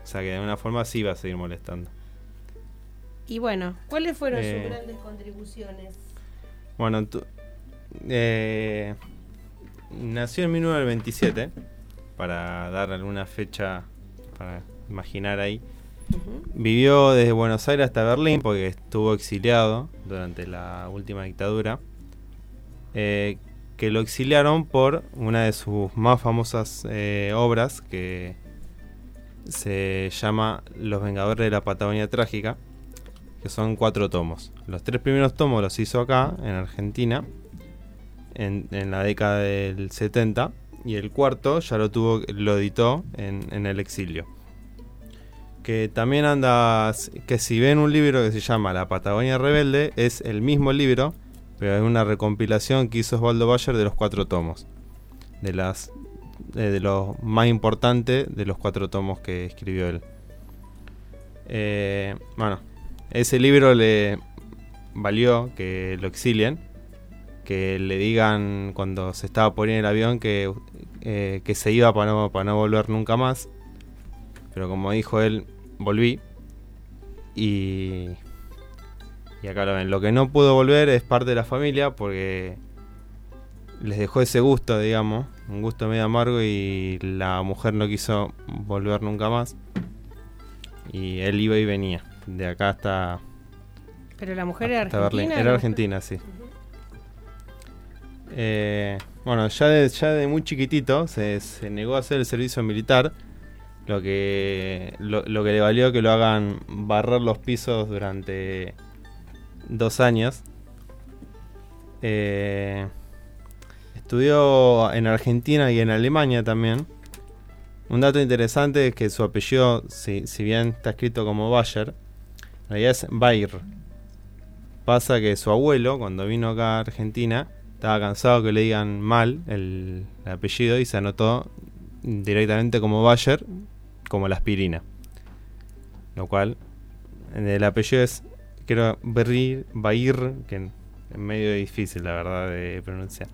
sea que de alguna forma sí va a seguir molestando. Y bueno, ¿cuáles fueron Eh, sus grandes contribuciones? Bueno, tu- eh, nació en mil novecientos veintisiete, para dar alguna fecha para imaginar ahí. Ujú. Vivió desde Buenos Aires hasta Berlín porque estuvo exiliado durante la última dictadura. Eh, que lo exiliaron por una de sus más famosas eh, obras, que se llama Los Vengadores de la Patagonia Trágica, que son cuatro tomos. Los tres primeros tomos los hizo acá, en Argentina, en, en la década del setenta, y el cuarto ya lo tuvo, lo editó en, en el exilio. Que también anda, que si ven un libro que se llama La Patagonia Rebelde, es el mismo libro, pero es una recompilación que hizo Osvaldo Bayer de los cuatro tomos, de las de, de lo más importante de los cuatro tomos que escribió él. Eh, bueno, ese libro le valió que lo exilien, que le digan cuando se estaba por ir en el avión que, eh, que se iba para no, para no volver nunca más. Pero como dijo él, volví. Y, y acá lo ven. Lo que no pudo volver es parte de la familia porque les dejó ese gusto, digamos, un gusto medio amargo, y la mujer no quiso volver nunca más. Y él iba y venía, de acá hasta, Pero la mujer era hasta argentina. Berlín. Era ¿no? argentina, sí. Eh, bueno, ya de, ya de muy chiquitito se, se negó a hacer el servicio militar, lo que, lo, lo que le valió que lo hagan barrer los pisos durante dos años. Eh, estudió en Argentina y en Alemania también. Un dato interesante es que su apellido, si, si bien está escrito como Bayer, en realidad es Bayer. Pasa que su abuelo, cuando vino acá a Argentina, estaba cansado que le digan mal el, el apellido y se anotó directamente como Bayer, como la aspirina. Lo cual, el apellido es, creo, Berrir, Bayer, que es medio difícil, la verdad, de pronunciar.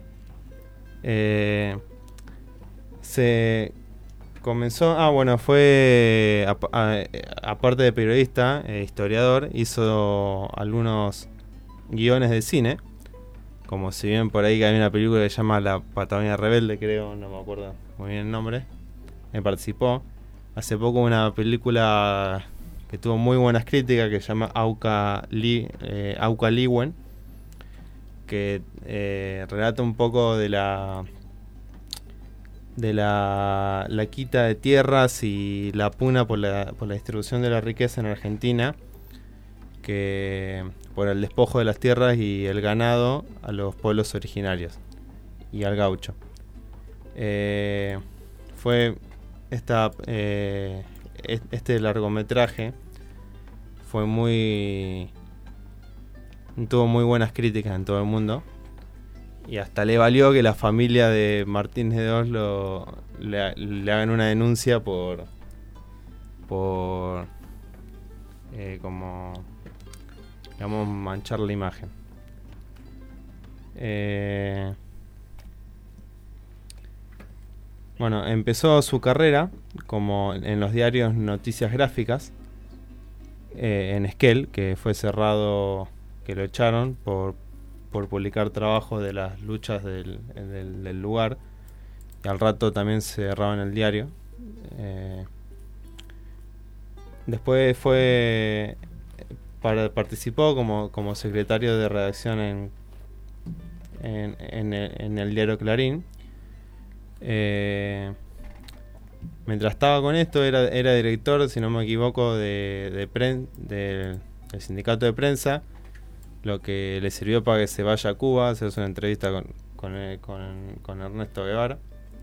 Eh, se comenzó, ah, bueno, fue, ap- a- aparte de periodista, eh, historiador, hizo algunos guiones de cine. Como si bien por ahí que hay una película que se llama La Patagonia Rebelde, creo, no me acuerdo muy bien el nombre. Me participó. Hace poco una película que tuvo muy buenas críticas que se llama Auca, Li, eh, Auca Liwen, que eh, relata un poco de la de la, la quita de tierras y la pugna por la, por la distribución de la riqueza en Argentina, que por el despojo de las tierras y el ganado a los pueblos originarios y al gaucho. Eh, fue esta eh, este largometraje fue muy tuvo muy buenas críticas en todo el mundo, y hasta le valió que la familia de Martínez de Oz lo, le, le hagan una denuncia por por eh, como digamos manchar la imagen. Eh, bueno, empezó su carrera como en los diarios Noticias Gráficas, eh, en Esquel, que fue cerrado, que lo echaron por, por publicar trabajos de las luchas del, del, del lugar, y al rato también cerraron el diario. Eh, después fue para, participó como, como secretario de redacción en, en, en, el, en el diario Clarín. Eh, mientras estaba con esto era, era director, si no me equivoco, de, de, pren, de del sindicato de prensa, lo que le sirvió para que se vaya a Cuba a hacerse una entrevista con, con, con, con Ernesto Guevara.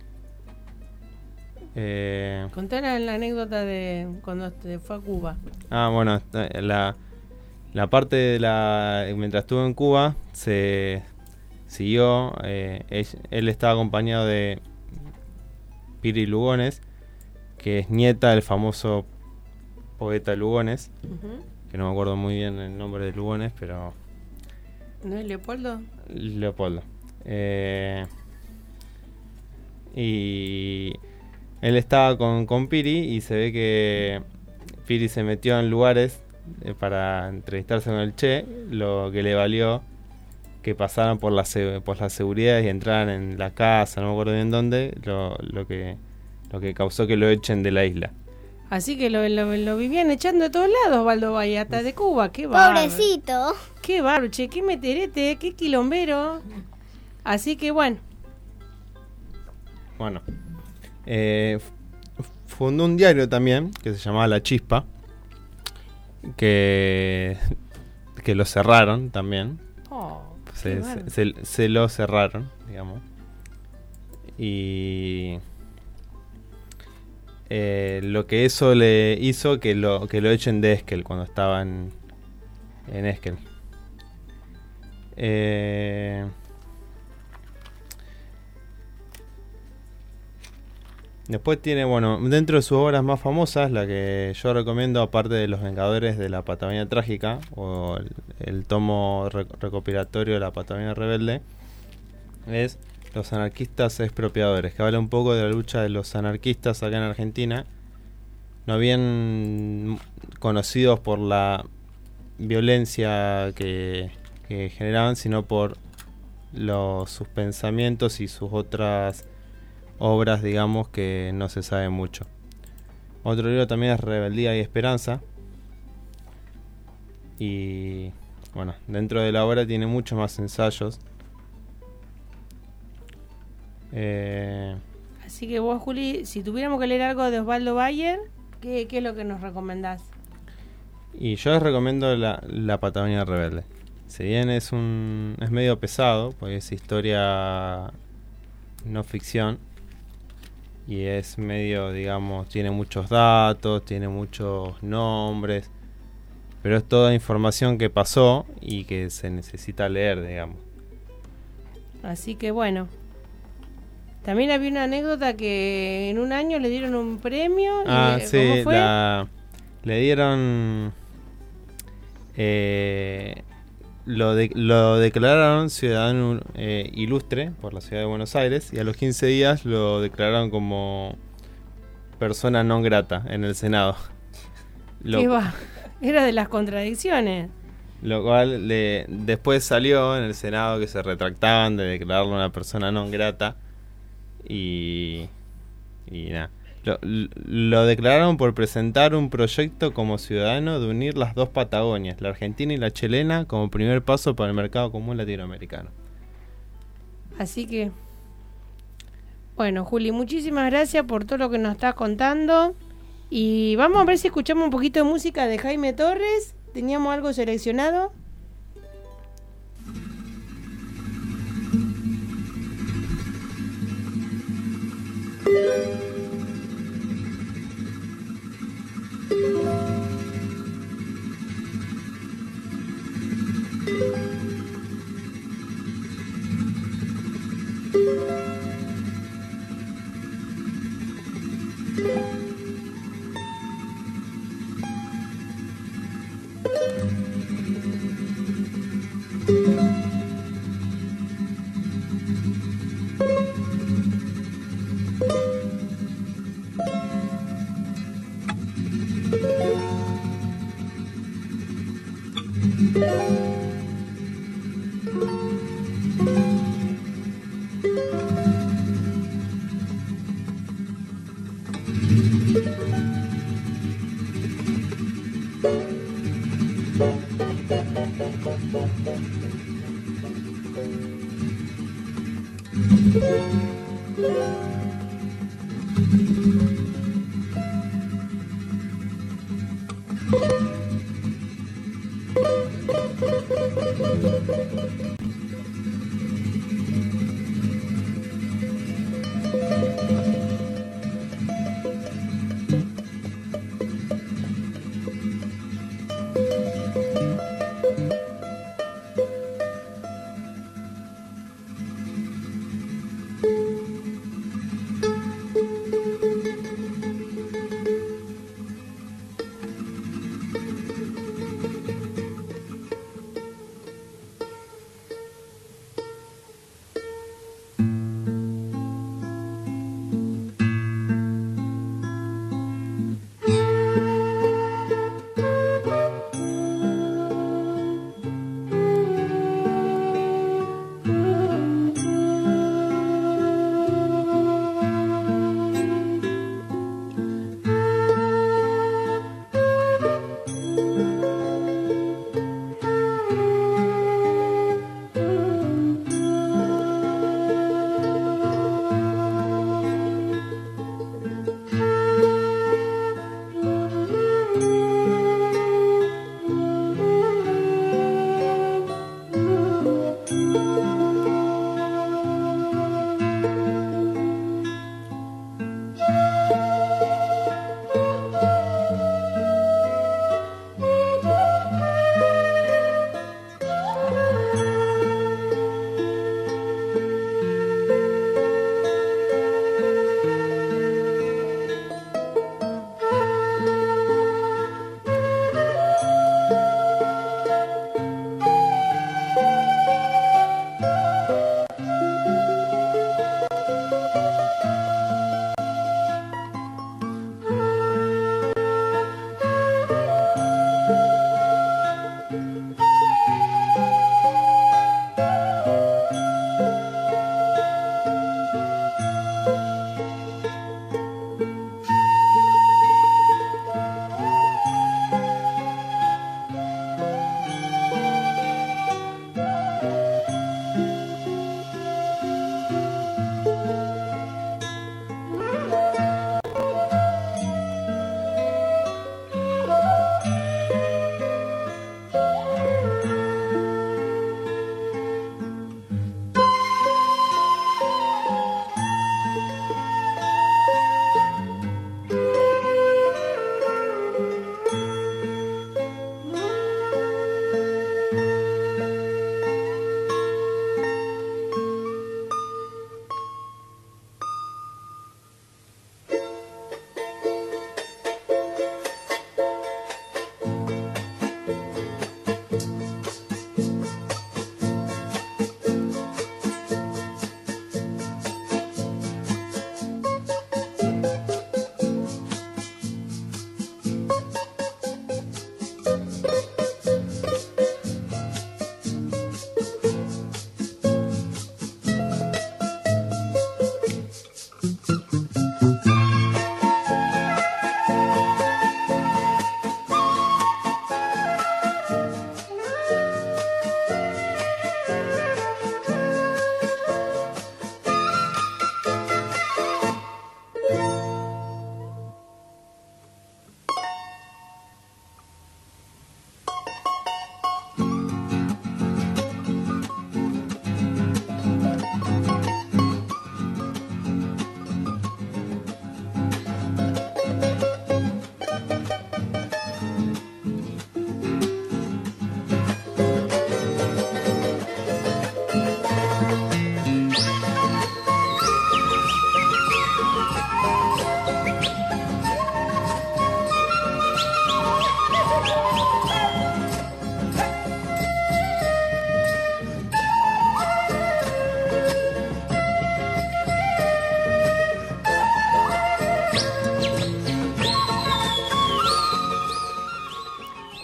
Eh, Contar la anécdota de cuando te fue a Cuba. Ah, bueno, la, la parte de la... Mientras estuvo en Cuba, se siguió... Eh, él, él estaba acompañado de Piri Lugones, que es nieta del famoso poeta Lugones, Uh-huh. que no me acuerdo muy bien el nombre de Lugones, pero... ¿No es Leopoldo? Leopoldo. Eh, y él estaba con, con Piri y se ve que Piri se metió en lugares eh, para entrevistarse con el Che, lo que le valió que pasaran por la, por la seguridad y entraran en la casa, no me acuerdo bien dónde, lo, lo, que, lo que causó que lo echen de la isla. Así que lo, lo, lo vivían echando de todos lados, Osvaldo Valle, hasta de Cuba. Qué bárbaro. Pobrecito. Qué bárbaro, che, qué meterete, qué quilombero. Así que bueno. Bueno. Eh, fundó un diario también, que se llamaba La Chispa, que, que lo cerraron también. Oh, se, se, se, se lo cerraron, digamos. Y... Eh, lo que eso le hizo que lo que lo echen de Esquel cuando estaban en Esquel. Eh, después tiene, bueno, dentro de sus obras más famosas, la que yo recomiendo, aparte de Los Vengadores de la Patagonia Trágica, o el, el tomo rec- recopilatorio de la Patagonia Rebelde, es Los Anarquistas Expropiadores, que habla un poco de la lucha de los anarquistas acá en Argentina, no bien conocidos por la violencia que, que generaban, sino por los, sus pensamientos y sus otras obras, digamos, que no se sabe mucho. Otro libro también es Rebeldía y Esperanza. Y bueno, dentro de la obra tiene muchos más ensayos. Eh, Así que vos, Juli, si tuviéramos que leer algo de Osvaldo Bayer, ¿qué, qué es lo que nos recomendás? y yo les recomiendo la, la Patagonia Rebelde. Si bien es un es medio pesado, porque es historia no ficción y es medio, digamos, tiene muchos datos, tiene muchos nombres, pero es toda información que pasó y que se necesita leer, digamos. Así que bueno. También había una anécdota que en un año le dieron un premio. Ah, y, sí, ¿cómo fue? la, le dieron... Eh, lo, de, lo declararon ciudadano eh, ilustre por la ciudad de Buenos Aires y a los quince días lo declararon como persona non grata en el Senado. Lo, ¿Qué va? Era de las contradicciones. lo cual le, después salió en el Senado que se retractaban de declararlo una persona non grata y, y nada. Lo, lo declararon por presentar un proyecto como ciudadano de unir las dos Patagonias, la argentina y la chilena, como primer paso para el mercado común latinoamericano. Así que, bueno, Juli, muchísimas gracias por todo lo que nos estás contando. Y vamos a ver si escuchamos un poquito de música de Jaime Torres. ¿Teníamos algo seleccionado?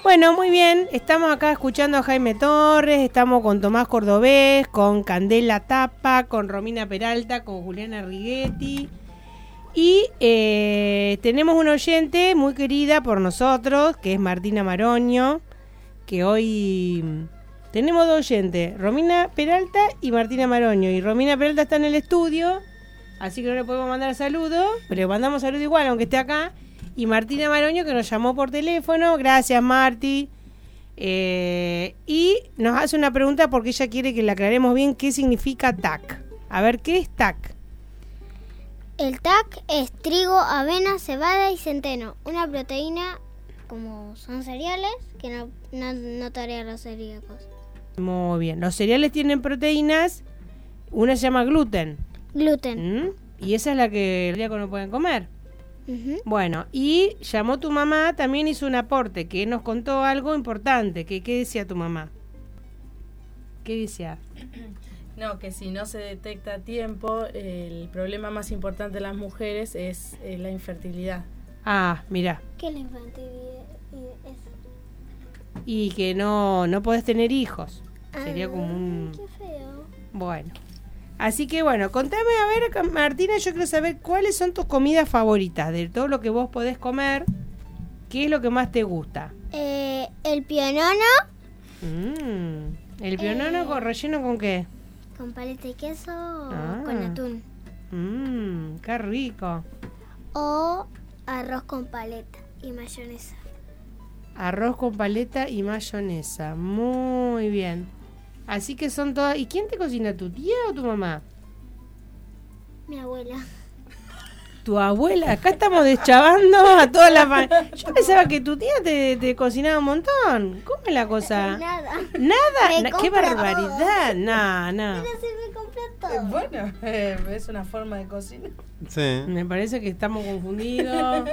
Bueno, muy bien, estamos acá escuchando a Jaime Torres, estamos con Tomás Cordobés, con Candela Tapa, con Romina Peralta, con Juliana Righetti. Y eh, tenemos una oyente muy querida por nosotros, que es Martina Maroño, que hoy tenemos dos oyentes, Romina Peralta y Martina Maroño. Y Romina Peralta está en el estudio, así que no le podemos mandar saludos, pero le mandamos saludos igual, aunque esté acá. Y Martina Maroño, que nos llamó por teléfono, gracias Marti. Eh, y nos hace una pregunta porque ella quiere que le aclaremos bien qué significa T A C. A ver, ¿qué es T A C? El T A C es trigo, avena, cebada y centeno. Una proteína, como son cereales, que no, no, no tarea los celíacos. Muy bien. Los cereales tienen proteínas. Una se llama gluten. Gluten. ¿Mm? Y esa es la que los celíacos no pueden comer. Uh-huh. Bueno, y llamó tu mamá, también hizo un aporte, que nos contó algo importante. Que, ¿Qué decía tu mamá? ¿Qué decía? No, que si no se detecta a tiempo, el problema más importante de las mujeres es eh, la infertilidad. Ah, mira. ¿Qué es la infantilidad? Y que no, no podés tener hijos. Sería como un... Qué feo. Bueno. Así que bueno, contame, a ver, Martina, yo quiero saber cuáles son tus comidas favoritas, de todo lo que vos podés comer, ¿qué es lo que más te gusta? Eh, el pionono. Mm, ¿El pionono Eh. con relleno con qué? Con paleta de queso Ah. o con atún. Mmm, qué rico. O arroz con paleta y mayonesa. Arroz con paleta y mayonesa, muy bien. Así que son todas... ¿Y quién te cocina, tu tía o tu mamá? Mi abuela. Tu abuela, acá estamos deschavando a toda la familia. Yo pensaba que tu tía te, te cocinaba un montón. ¿Cómo es la cosa? Nada. Nada, Me Na- qué compra barbaridad. No, no. Pero se me compró Eh, todo. bueno, eh, es una forma de cocinar. Sí. Me parece que estamos confundidos.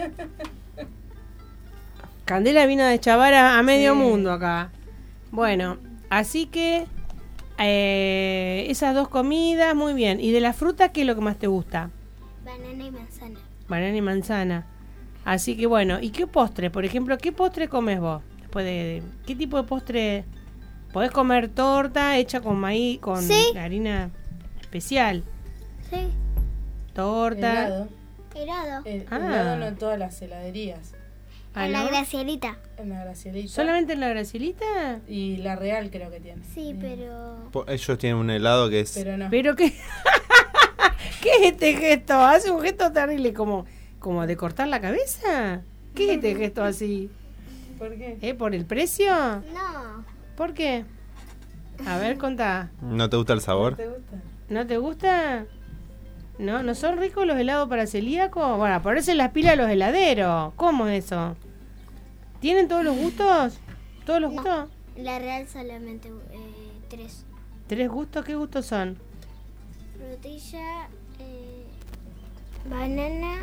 Candela vino a deschavar a, a medio Sí. mundo acá. Bueno, así que eh, esas dos comidas, muy bien. ¿Y de la fruta qué es lo que más te gusta? Banana y manzana. Banana y manzana. Así que bueno, ¿y qué postre? Por ejemplo, ¿qué postre comes vos? Después de, de- ¿qué tipo de postre? ¿Podés comer torta hecha con maíz, con Sí. harina especial? Sí. Torta. Helado. Helado. El, Ah. helado no en todas las heladerías. Ah, En la ¿no? Gracielita. En la Gracielita. ¿Solamente en la Gracielita? Y la Real creo que tiene. Sí, pero... Po- Ellos tienen un helado que es... Pero no. Pero qué... ¿Qué es este gesto? Hace un gesto terrible como, como de cortar la cabeza. ¿Qué es este gesto así? ¿Por qué? ¿Eh? ¿Por el precio? No. ¿Por qué? A ver, contá. ¿No te gusta el sabor? ¿Te gusta? ¿No te gusta? ¿No? ¿No son ricos los helados para celíacos? Bueno, ponerse las pilas a los heladeros. ¿Cómo es eso? ¿Tienen todos los gustos? ¿Todos los No. gustos? La Real solamente eh, tres. ¿Tres gustos? ¿Qué gustos son? Frutilla, eh, banana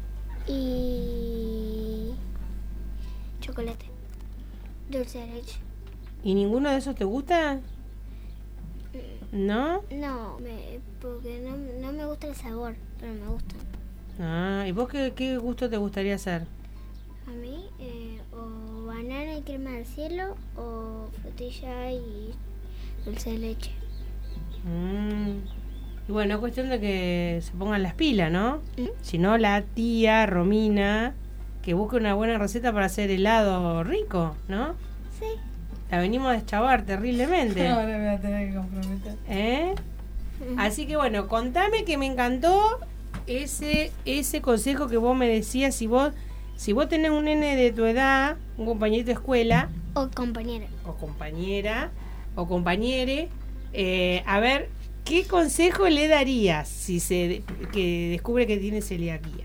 y chocolate. Dulce de leche. ¿Y ninguno de esos te gusta? ¿No? No, me, porque no, no me gusta el sabor, pero me gustan. Ah, ¿y vos qué, qué gusto te gustaría hacer? A mí, eh, o banana y crema del cielo, o frutilla y dulce de leche. Mm. Y bueno, es cuestión de que se pongan las pilas, ¿no? ¿Mm? Si no, la tía Romina, que busque una buena receta para hacer helado rico, ¿no? Sí. La venimos a deschavar terriblemente. Ahora me voy a tener que comprometer. ¿Eh? Así que bueno, contame que me encantó ese ese consejo que vos me decías. Si vos si vos tenés un nene de tu edad, un compañerito de escuela, O compañera. o compañera, o compañere, eh, a ver, ¿qué consejo le darías si se que descubre que tiene celiaquía?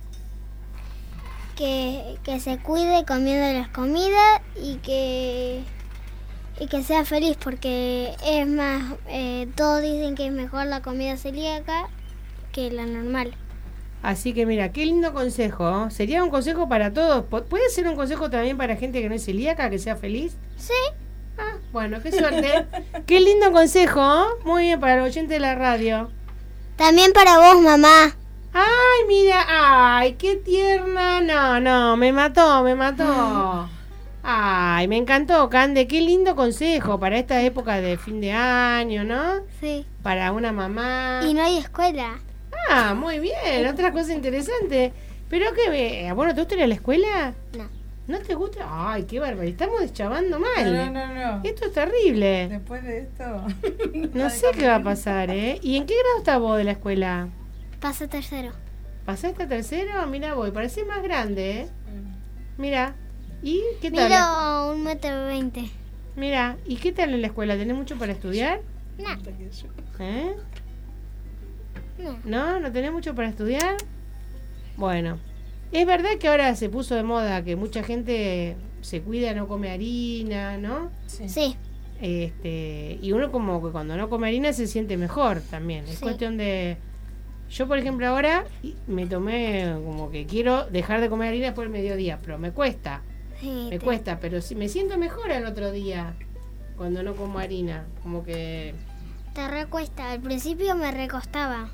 Que, que se cuide comiendo las comidas y que y que sea feliz, porque es más, eh, todos dicen que es mejor la comida celíaca que la normal. Así que mira, qué lindo consejo. ¿eh? Sería un consejo para todos. ¿Pu- ¿Puede ser un consejo también para gente que no es celíaca, que sea feliz? Sí. Ah, bueno, qué suerte. Qué lindo consejo. ¿eh? Muy bien para el oyente de la radio. También para vos, mamá. Ay, mira, ay, qué tierna. No, no, me mató, me mató. Ay, me encantó, Cande, qué lindo consejo para esta época de fin de año, ¿no? Sí. Para una mamá. Y no hay escuela. Ah, muy bien, otra cosa interesante. Pero que, ¿a vos no te gusta ir a la escuela? No. ¿No te gusta? Ay, qué bárbaro, estamos deschavando mal. No, no, no. Esto es terrible. Después de esto. No sé qué va a pasar, ¿eh? ¿Y en qué grado estás vos de la escuela? Paso tercero. ¿Pasaste a tercero? Mira, voy, parecés más grande, ¿eh? Mira. ¿Y qué tal? Mido un metro veinte. Mira, ¿y qué tal en la escuela? ¿Tenés mucho para estudiar? No. ¿Eh? No. ¿No? ¿No tenés mucho para estudiar? Bueno, es verdad que ahora se puso de moda que mucha gente se cuida, no come harina, ¿no? Sí. Sí. Este, y uno como que cuando no come harina se siente mejor también. Es Sí. cuestión de... Yo, por ejemplo, ahora me tomé como que quiero dejar de comer harina después del mediodía, pero me cuesta. Sí, Me te- cuesta, pero si me siento mejor al otro día cuando no como harina. Como que... Te recuesta. Al principio me recostaba.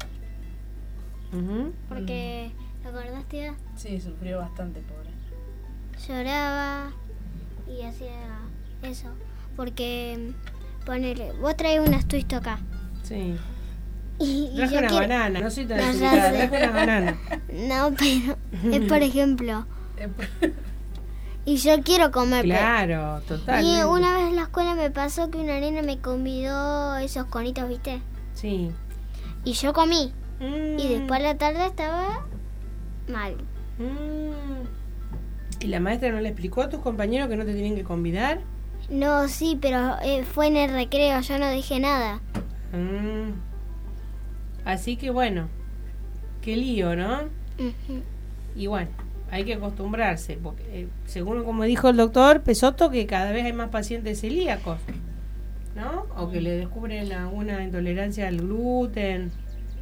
ujú. Porque, ¿te acordás, tía? Sí, sufrió bastante, pobre. Lloraba y hacía eso. Porque, ponele, vos traes unas twist acá. Sí. Y, y Traje yo una quiero- banana, no soy tan No, ya desubicada, sé. traje una banana. No, pero es por ejemplo. Y yo quiero comer. pero- Claro, total. Y una vez en la escuela me pasó que una nena me convidó esos conitos, ¿viste? Sí. Y yo comí. Mm, Y después a la tarde estaba mal. mm. ¿Y la maestra no le explicó a tus compañeros que no te tienen que convidar? No, sí, pero eh, fue en el recreo, yo no dije nada. Mm. Así que bueno, qué lío, ¿no? Ujú. Y bueno, hay que acostumbrarse, porque eh, según como dijo el doctor Pesotto, que cada vez hay más pacientes celíacos, ¿no? O que le descubren alguna intolerancia al gluten.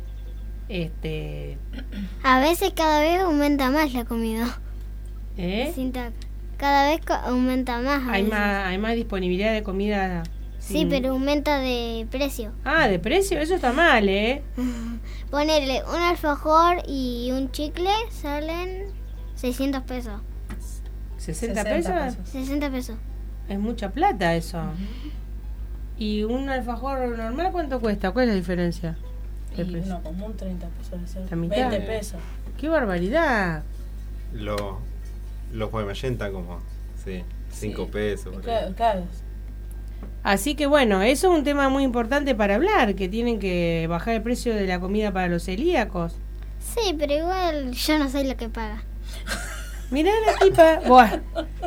Este, A veces cada vez aumenta más la comida. ¿eh? Sienta- Cada vez co- aumenta más. a Hay veces. más, hay más disponibilidad de comida. Sí, sin- pero aumenta de precio. Ah, de precio, eso está mal, ¿eh? Ponerle un alfajor y un chicle salen seiscientos pesos. ¿sesenta, sesenta pesos? pesos. sesenta pesos. Es mucha plata eso. ¿Y un alfajor normal cuánto cuesta? ¿Cuál es la diferencia? de Y precio? no, como un treinta pesos debe ser. La mitad. veinte pesos. ¡Qué barbaridad! Lo- los Guaymallén como, sí, cinco Sí. pesos. por ahí. Claro, claro. Así que bueno, eso es un tema muy importante para hablar, que tienen que bajar el precio de la comida para los celíacos. Sí, pero igual yo no soy la que paga. Mirá la tipa. Buah.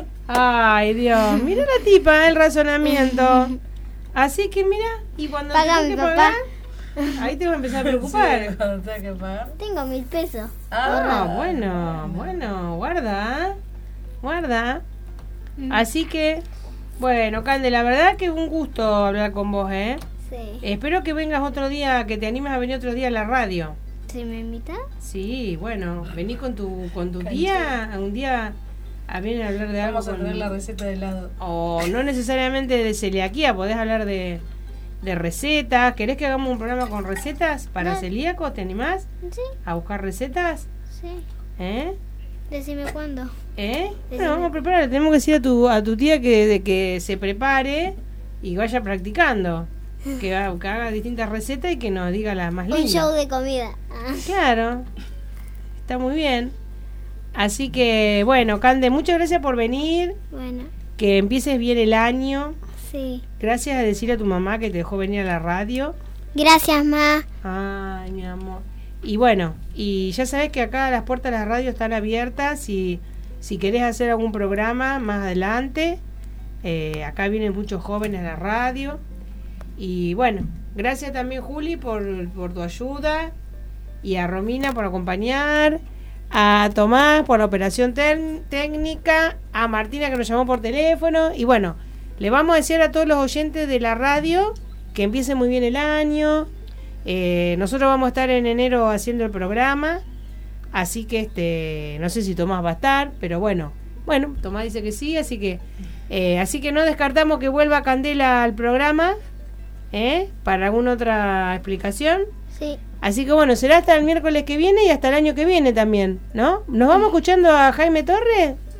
Ay, Dios. Mirá la tipa, el razonamiento. Así que mira, y cuando Paga tenés mi que papá. pagar, ahí te va a empezar a preocupar. Sí, cuando tenga que pagar. Tengo mil pesos. Ah, bueno, bueno, guarda, ¿eh? guarda. Así que, bueno, Calde, la verdad que un gusto hablar con vos, ¿eh? Sí. Espero que vengas otro día, que te animes a venir otro día a la radio. ¿Se me invita? Sí, bueno, vení con tu con tu tía, un día a venir a hablar de algo. Vamos a con- tener la receta de helado. O no necesariamente de celiaquía, podés hablar de, de recetas. ¿Querés que hagamos un programa con recetas para No. celíacos? ¿Te animás Sí, a buscar recetas? sí. ¿Eh? Decime cuándo. ¿Eh? Sí, Bueno, sí. vamos a preparar. Tenemos que decir a tu, a tu tía que, de que se prepare y vaya practicando. Que, ha- que haga distintas recetas y que nos diga las más Un lindas. show de comida. Ah, Claro, está muy bien. Así que, bueno, Cande, muchas gracias por venir. bueno, Que empieces bien el año. sí. Gracias a decir a tu mamá que te dejó venir a la radio. Gracias, ma. Ay, mi amor. Y bueno, y ya sabes que acá las puertas de la radio están abiertas y si querés hacer algún programa más adelante, eh, acá vienen muchos jóvenes a la radio. Y bueno, gracias también Juli por, por tu ayuda y a Romina por acompañar, a Tomás por la operación tec- técnica, a Martina que nos llamó por teléfono y bueno, le vamos a decir a todos los oyentes de la radio que empiece muy bien el año. Eh, nosotros vamos a estar en enero haciendo el programa, así que este no sé si Tomás va a estar, pero bueno, bueno, Tomás dice que sí, así que eh, así que no descartamos que vuelva Candela al programa, ¿eh? Para alguna otra explicación. Sí. Así que bueno, será hasta el miércoles que viene y hasta el año que viene también, ¿no? ¿Nos vamos escuchando a Jaime Torres?